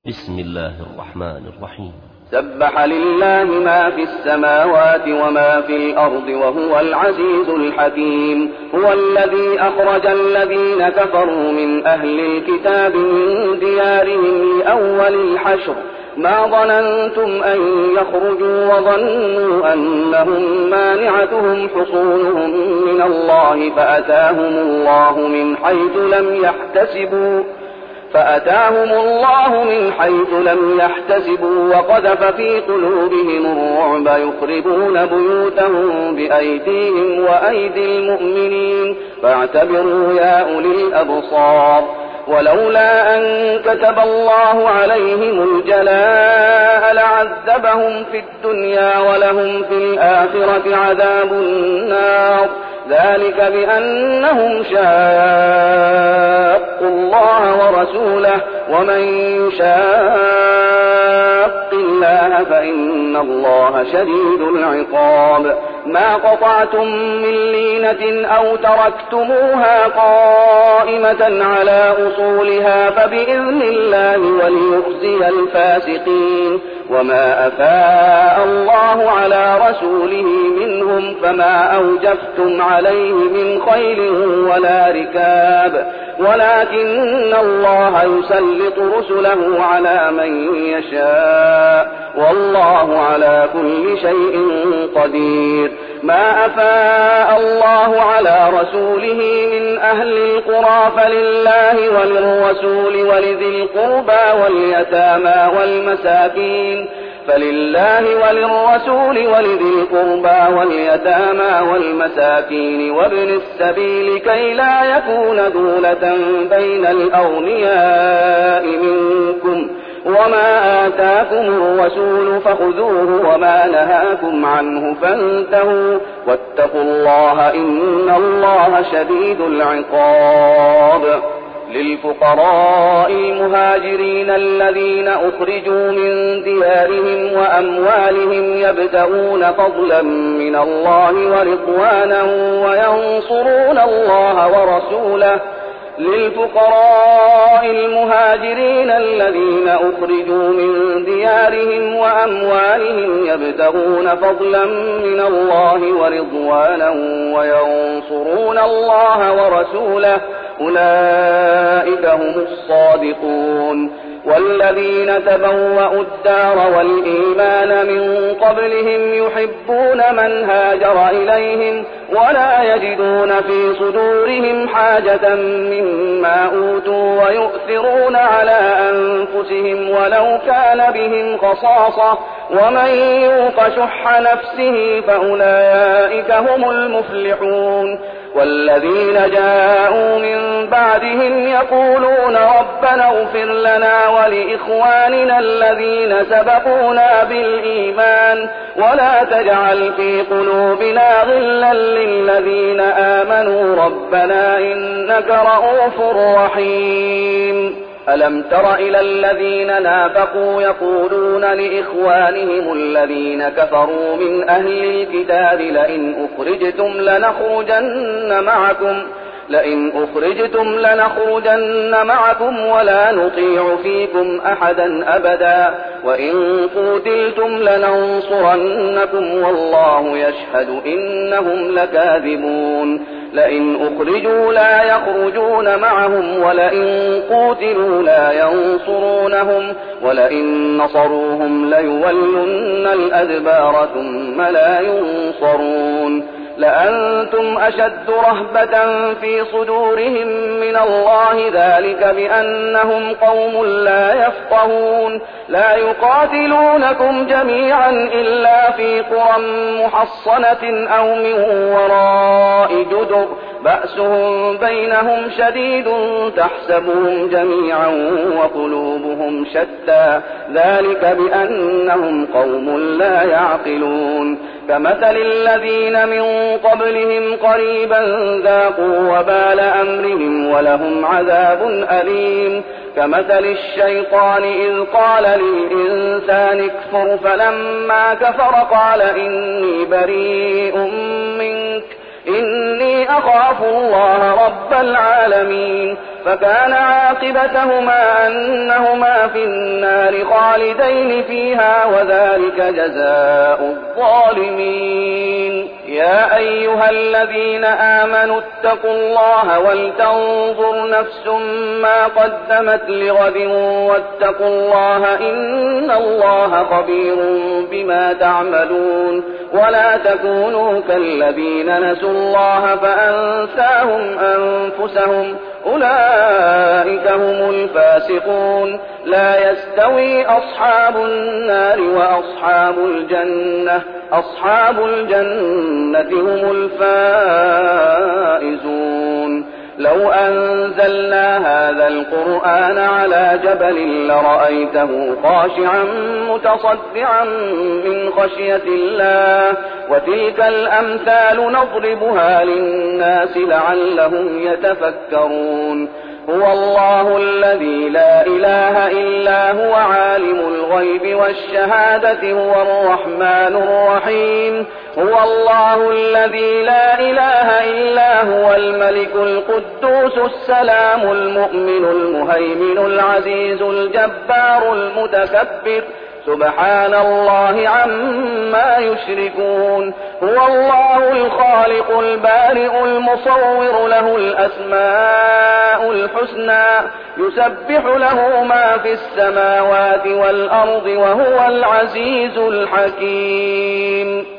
بسم الله الرحمن الرحيم. سبح لله ما في السماوات وما في الأرض وهو العزيز الحكيم. هو الذي أخرج الذين كفروا من أهل الكتاب من ديارهم لأول الحشر ما ظننتم أن يخرجوا وظنوا أنهم مانعتهم حصونهم من الله فأتاهم الله من حيث لم يحتسبوا وقذف في قلوبهم الرعب يخربون بيوتهم بأيديهم وأيدي المؤمنين فاعتبروا يا أولي الأبصار. ولولا أن كتب الله عليهم الجلاء لعذبهم في الدنيا ولهم في الآخرة عذاب النار ذلك بأنهم شاقوا الله ورسوله ومن يشاق الله فإن الله شديد العقاب. ما قطعتم من لينة أو تركتموها قائمة على أصولها فبإذن الله وليخزي الفاسقين. وما أفاء الله على رسوله منهم فما أوجفتم عليه من خيل ولا ركاب ولكن الله يسلط رسله على من يشاء والله على كل شيء قدير. ما أفاء الله على رسوله من أهل القرى فلله وللرسول ولذي القربى واليتامى والمساكين وابن السبيل كي لا يكون دولة بين الأغنياء منكم. وما آتاكم الرسول فخذوه وما نهاكم عنه فانتهوا واتقوا الله إن الله شديد العقاب. للفقراء المهاجرين الذين أخرجوا من ديارهم وأموالهم يبتغون فضلا من الله ورضوانا وينصرون الله ورسوله أولئك هم الصادقون. والذين تبوأوا الدار والإيمان من قبلهم يحبون من هاجر إليهم ولا يجدون في صدورهم حاجة مما أوتوا ويؤثرون على أنفسهم ولو كان بهم خصاصة ومن يوق شح نفسه فأولئك هم المفلحون. والذين جاءوا من بعدهم يقولون ربنا اغفر لنا ولإخواننا الذين سبقونا بالإيمان ولا تجعل في قلوبنا غلا للذين آمنوا ربنا إنك رؤوف رحيم. ألم تر إلى الذين نافقوا يقولون لإخوانهم الذين كفروا من أهل الكتاب لئن أخرجتم لنخرجن معكم ولا نطيع فيكم أحدا أبدا وإن قتلتم لننصرنكم والله يشهد إنهم لكاذبون. لئن أخرجوا لا يخرجون معهم ولئن قتلوا لا ينصرونهم ولئن نصروهم ليولن الأدبار ثم لا ينصرون. لأنتم أشد رهبة في صدورهم من الله ذلك بأنهم قوم لا يفقهون. لا يقاتلونكم جميعا إلا في قرى محصنة أو من وراء جدر بأسهم بينهم شديد تحسبهم جميعا وقلوبهم شتى ذلك بأنهم قوم لا يعقلون. كمثل الذين من قبلهم قريبا ذاقوا وبال أمرهم ولهم عذاب أليم. كمثل الشيطان إذ قال للإنسان اكفر فلما كفر قال إني بريء منك إني أخاف الله رب العالمين. فكان عاقبتهما أنهما في النار خالدين فيها وذلك جزاء الظالمين. يا أيها الذين آمنوا اتقوا الله ولتنظر نفس ما قدمت لغد واتقوا الله إن الله خبير بما تعملون. ولا تكونوا كالذين نسوا الله فأنساهم أنفسهم أولئك هم الفاسقون. لا يستوي أصحاب النار وأصحاب الجنة أصحاب الجنة هم الفائزون. لو أنزلنا هذا القرآن على جبل لرأيته خاشعا متصدعا من خشية الله وتلك الأمثال نضربها للناس لعلهم يتفكرون. هو الله الذي لا إله إلا هو عالم الغيب والشهادة هو الرحمن الرحيم. هو الله الذي لا إله إلا هو الملك القدوس السلام المؤمن المهيمن العزيز الجبار المتكبر سبحان الله عما يشركون. هو الله الخالق البارئ المصور له الأسماء الحسنى يسبح له ما في السماوات والأرض وهو العزيز الحكيم.